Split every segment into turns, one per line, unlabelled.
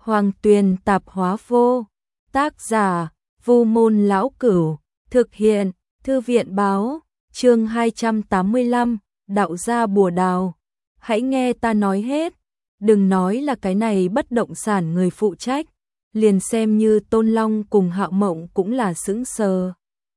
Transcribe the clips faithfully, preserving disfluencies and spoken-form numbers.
Hoàng Tuyền tạp hóa vô. Tác giả: Vu Môn Lão Cửu. Thực hiện: Thư viện báo. Chương hai trăm tám mươi lăm, đạo gia bùa đào. Hãy nghe ta nói hết. Đừng nói là cái này bất động sản người phụ trách, liền xem như Tôn Long cùng Hạo Mộng cũng là sững sờ.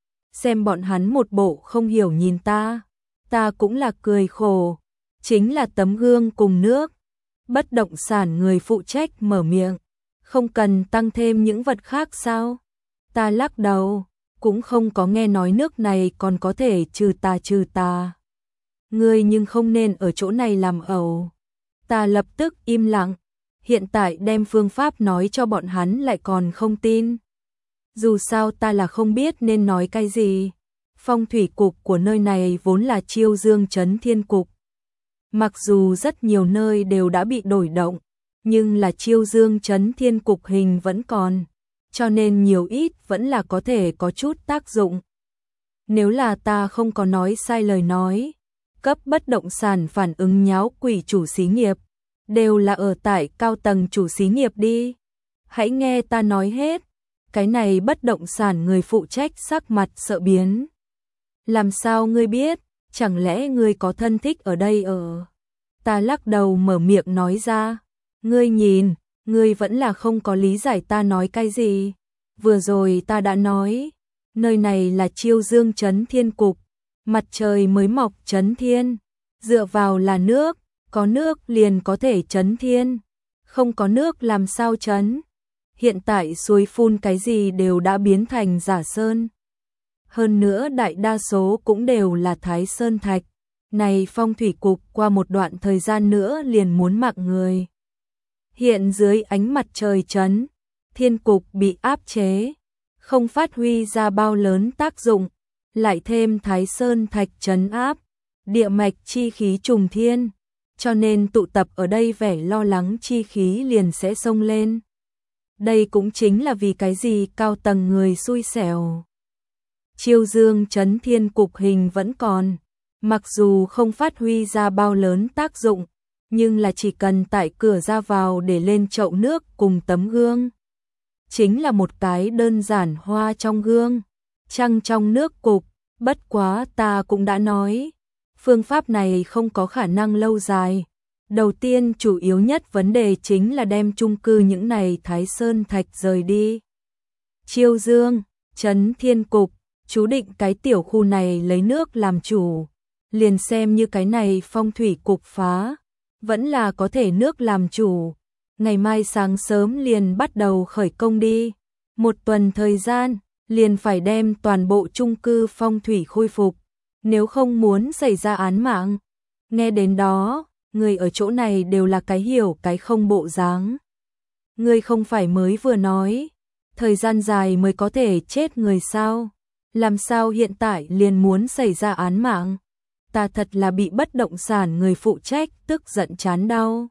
Xem bọn hắn một bộ không hiểu nhìn ta, ta cũng là cười khổ, chính là tấm gương cùng nước. Bất động sản người phụ trách mở miệng, không cần tăng thêm những vật khác sao? Ta lắc đầu, cũng không có nghe nói nước này còn có thể trừ tà trừ tà. Ngươi nhưng không nên ở chỗ này làm ẩu. Ta lập tức im lặng, hiện tại đem phương pháp nói cho bọn hắn lại còn không tin. Dù sao ta là không biết nên nói cái gì. Phong thủy cục của nơi này vốn là Chiêu Dương Trấn Thiên Cục. Mặc dù rất nhiều nơi đều đã bị đổi động, nhưng là Chiêu Dương Trấn Thiên Cục hình vẫn còn, cho nên nhiều ít vẫn là có thể có chút tác dụng. Nếu là ta không có nói sai lời nói, cấp bất động sản phản ứng nháo quỷ chủ xí nghiệp, đều là ở tại cao tầng chủ xí nghiệp đi. Hãy nghe ta nói hết. Cái này bất động sản người phụ trách sắc mặt sợ biến. Làm sao ngươi biết? Chẳng lẽ ngươi có thân thích ở đây ở? Ta lắc đầu mở miệng nói ra. Ngươi nhìn, ngươi vẫn là không có lý giải ta nói cái gì. Vừa rồi ta đã nói, nơi này là Chiêu Dương Trấn Thiên Cục, mặt trời mới mọc trấn thiên, dựa vào là nước, có nước liền có thể trấn thiên, không có nước làm sao trấn. Hiện tại suối phun cái gì đều đã biến thành giả sơn. Hơn nữa đại đa số cũng đều là thái sơn thạch. Này phong thủy cục qua một đoạn thời gian nữa liền muốn mạng người. Hiện dưới ánh mặt trời trấn, thiên cục bị áp chế, không phát huy ra bao lớn tác dụng, lại thêm thái sơn thạch trấn áp, địa mạch chi khí trùng thiên, cho nên tụ tập ở đây vẻ lo lắng chi khí liền sẽ xông lên. Đây cũng chính là vì cái gì cao tầng người xui xẻo. Chiêu Dương Trấn Thiên Cục hình vẫn còn, mặc dù không phát huy ra bao lớn tác dụng, nhưng là chỉ cần tại cửa ra vào để lên chậu nước cùng tấm gương. Chính là một cái đơn giản hoa trong gương, trăng trong nước cục, bất quá ta cũng đã nói. Phương pháp này không có khả năng lâu dài. Đầu tiên chủ yếu nhất vấn đề chính là đem chung cư những này thái sơn thạch rời đi. Chiêu Dương Trấn Thiên Cục chú định cái tiểu khu này lấy nước làm chủ, liền xem như cái này phong thủy cục phá, vẫn là có thể nước làm chủ. Ngày mai sáng sớm liền bắt đầu khởi công đi, một tuần thời gian liền phải đem toàn bộ chung cư phong thủy khôi phục, nếu không muốn xảy ra án mạng. Nghe đến đó, người ở chỗ này đều là cái hiểu cái không bộ dáng. Người không phải mới vừa nói, thời gian dài mới có thể chết người sao? Làm sao hiện tại liền muốn xảy ra án mạng? Ta thật là bị bất động sản người phụ trách tức giận chán đau.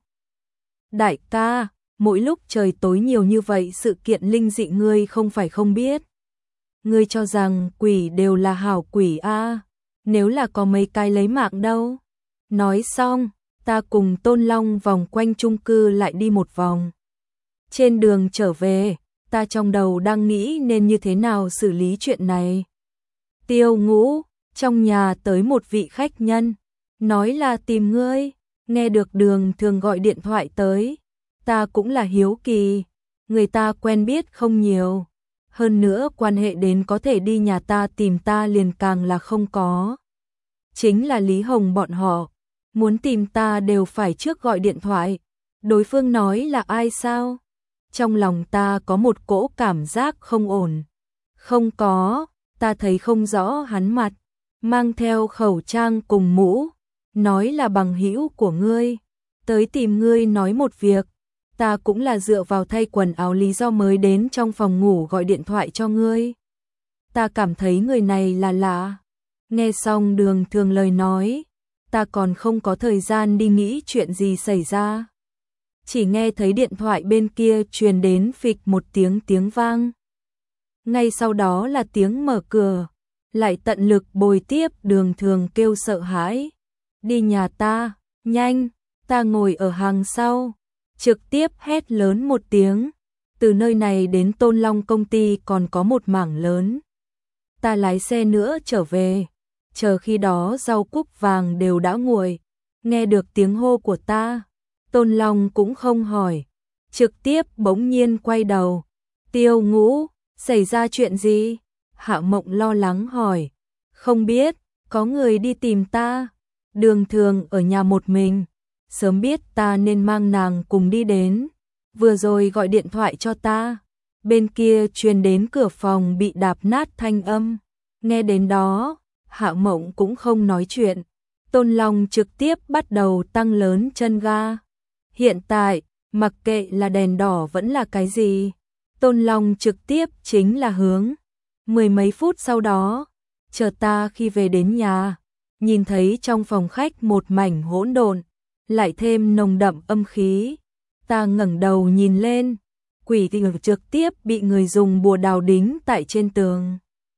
Đại ca, mỗi lúc trời tối nhiều như vậy sự kiện linh dị ngươi không phải không biết. Ngươi cho rằng quỷ đều là hảo quỷ a? À? Nếu là có mấy cái lấy mạng đâu? Nói xong, ta cùng Tôn Long vòng quanh chung cư lại đi một vòng. Trên đường trở về, ta trong đầu đang nghĩ nên như thế nào xử lý chuyện này. Tiêu Ngũ, trong nhà tới một vị khách nhân, nói là tìm ngươi, nghe được Đường Thường gọi điện thoại tới. Ta cũng là hiếu kỳ, người ta quen biết không nhiều, hơn nữa quan hệ đến có thể đi nhà ta tìm ta liền càng là không có. Chính là Lý Hồng bọn họ, muốn tìm ta đều phải trước gọi điện thoại. Đối phương nói là ai sao? Trong lòng ta có một cỗ cảm giác không ổn. Không có, ta thấy không rõ hắn mặt, mang theo khẩu trang cùng mũ, nói là bằng hữu của ngươi, tới tìm ngươi nói một việc. Ta cũng là dựa vào thay quần áo lý do mới đến trong phòng ngủ gọi điện thoại cho ngươi. Ta cảm thấy người này là lạ. Nghe xong Đường Thường lời nói, ta còn không có thời gian đi nghĩ chuyện gì xảy ra. Chỉ nghe thấy điện thoại bên kia truyền đến phịch một tiếng tiếng vang. Ngay sau đó là tiếng mở cửa, lại tận lực bồi tiếp. Đường Thường kêu sợ hãi. Đi nhà ta, nhanh, ta ngồi ở hàng sau. trực tiếp hét lớn một tiếng. Từ nơi này đến Tôn Long công ty còn có một mảng lớn. Ta lái xe nữa trở về. Chờ khi đó rau cúc vàng đều đã nguội. Nghe được tiếng hô của ta, Tôn Long cũng không hỏi, trực tiếp bỗng nhiên quay đầu. Tiêu Ngũ, xảy ra chuyện gì? Hạ Mộng lo lắng hỏi. Không biết, có người đi tìm ta. Đường Thường ở nhà một mình. Sớm biết ta nên mang nàng cùng đi đến. Vừa rồi gọi điện thoại cho ta. Bên kia truyền đến cửa phòng bị đạp nát thanh âm. Nghe đến đó, Hạ Mộng cũng không nói chuyện. Tôn Long trực tiếp bắt đầu tăng lớn chân ga. Hiện tại, mặc kệ là đèn đỏ vẫn là cái gì, Tôn Long trực tiếp chính là hướng. Mười mấy phút sau đó, chờ ta khi về đến nhà, nhìn thấy trong phòng khách một mảnh hỗn độn, lại thêm nồng đậm âm khí. Ta ngẩng đầu nhìn lên, quỷ tình trực tiếp bị người dùng bùa đào đính tại trên tường.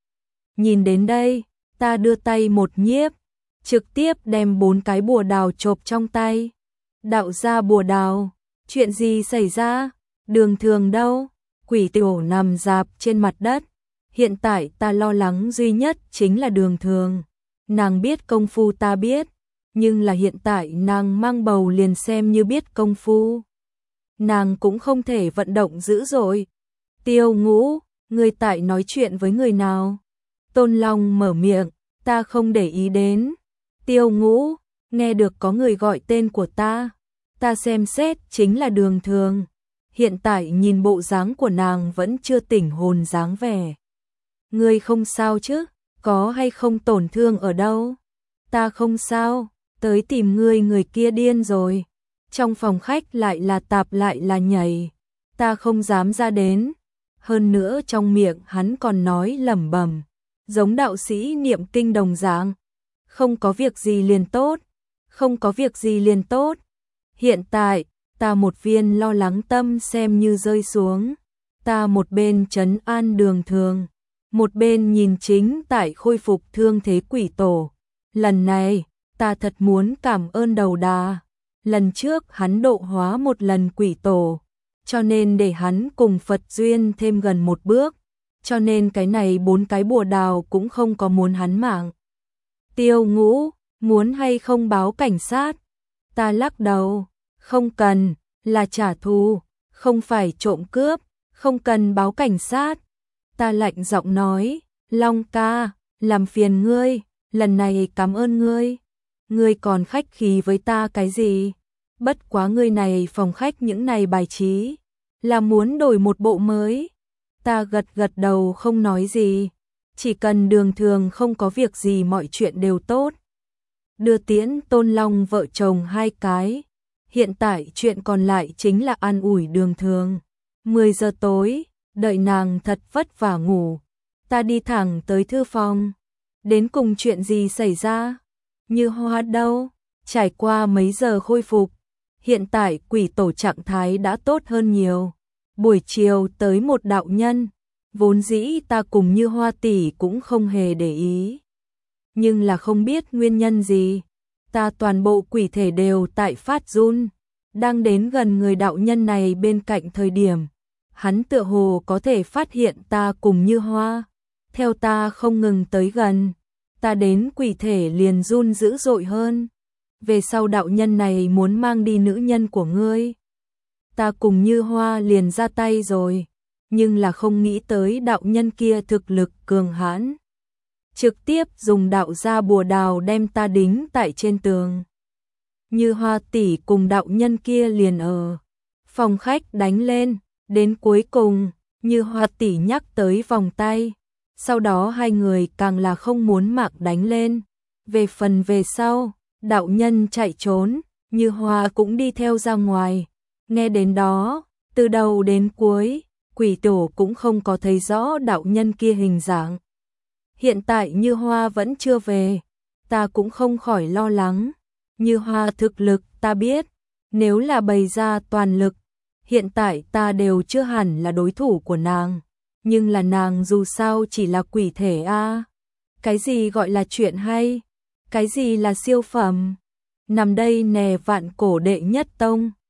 Nhìn đến đây, ta đưa tay một nhiếp, trực tiếp đem bốn cái bùa đào chộp trong tay. Đạo gia bùa đào, chuyện gì xảy ra? Đường Thường đâu? Quỷ tiểu nằm rạp trên mặt đất. Hiện tại ta lo lắng duy nhất chính là Đường Thường. Nàng biết công phu ta biết, nhưng là hiện tại nàng mang bầu liền xem như biết công phu. Nàng cũng không thể vận động dữ dội. Tiêu Ngũ, người tại nói chuyện với người nào? Tôn Long mở miệng, ta không để ý đến. Tiêu Ngũ, nghe được có người gọi tên của ta. Ta xem xét chính là Đường Thường. Hiện tại nhìn bộ dáng của nàng vẫn chưa tỉnh hồn dáng vẻ. Ngươi không sao chứ? Có hay không tổn thương ở đâu? Ta không sao, tới tìm ngươi người kia điên rồi. Trong phòng khách lại là tạp lại là nhảy. Ta không dám ra đến. Hơn nữa trong miệng hắn còn nói lẩm bẩm, giống đạo sĩ niệm kinh đồng dạng. Không có việc gì liền tốt, không có việc gì liền tốt. Hiện tại, ta một viên lo lắng tâm xem như rơi xuống. Ta một bên trấn an Đường Thường, một bên nhìn chính tại khôi phục thương thế quỷ tổ. Lần này, ta thật muốn cảm ơn Đầu Đà. Lần trước hắn độ hóa một lần quỷ tổ, cho nên để hắn cùng Phật duyên thêm gần một bước, cho nên cái này bốn cái bùa đào cũng không có muốn hắn mạng. Tiêu Ngũ, muốn hay không báo cảnh sát? Ta lắc đầu, không cần, là trả thù, không phải trộm cướp, không cần báo cảnh sát. Ta lạnh giọng nói, Long ca, làm phiền ngươi, lần này cảm ơn ngươi. Ngươi còn khách khí với ta cái gì? Bất quá ngươi này phòng khách những này bài trí, là muốn đổi một bộ mới. Ta gật gật đầu không nói gì, chỉ cần Đường Thường không có việc gì mọi chuyện đều tốt. Đưa tiễn Tôn Long vợ chồng hai cái. Hiện tại chuyện còn lại chính là an ủi Đường Thường. mười giờ tối, đợi nàng thật vất vả ngủ. Ta đi thẳng tới thư phòng. Đến cùng chuyện gì xảy ra? Như Hoa đâu? Trải qua mấy giờ khôi phục, hiện tại quỷ tổ trạng thái đã tốt hơn nhiều. Buổi chiều tới một đạo nhân, vốn dĩ ta cùng Như Hoa tỷ cũng không hề để ý. Nhưng là không biết nguyên nhân gì, ta toàn bộ quỷ thể đều tại phát run. Đang đến gần người đạo nhân này bên cạnh thời điểm, hắn tựa hồ có thể phát hiện ta cùng Như Hoa. Theo ta không ngừng tới gần, ta đến quỷ thể liền run dữ dội hơn. Về sau đạo nhân này muốn mang đi nữ nhân của ngươi. Ta cùng Như Hoa liền ra tay rồi, nhưng là không nghĩ tới đạo nhân kia thực lực cường hãn. Trực tiếp dùng đạo gia bùa đào đem ta đính tại trên tường. Như Hoa tỷ cùng đạo nhân kia liền ở phòng khách đánh lên, đến cuối cùng, Như Hoa tỷ nhắc tới vòng tay. Sau đó hai người càng là không muốn mạng đánh lên. Về phần về sau, đạo nhân chạy trốn, Như Hoa cũng đi theo ra ngoài. Nghe đến đó, từ đầu đến cuối, quỷ tổ cũng không có thấy rõ đạo nhân kia hình dạng. Hiện tại Như Hoa vẫn chưa về, ta cũng không khỏi lo lắng. Như Hoa thực lực ta biết, nếu là bày ra toàn lực, hiện tại ta đều chưa hẳn là đối thủ của nàng. Nhưng là nàng dù sao chỉ là quỷ thể a. Cái gì gọi là chuyện hay? Cái gì là siêu phẩm? Nằm đây nè vạn cổ đệ nhất tông.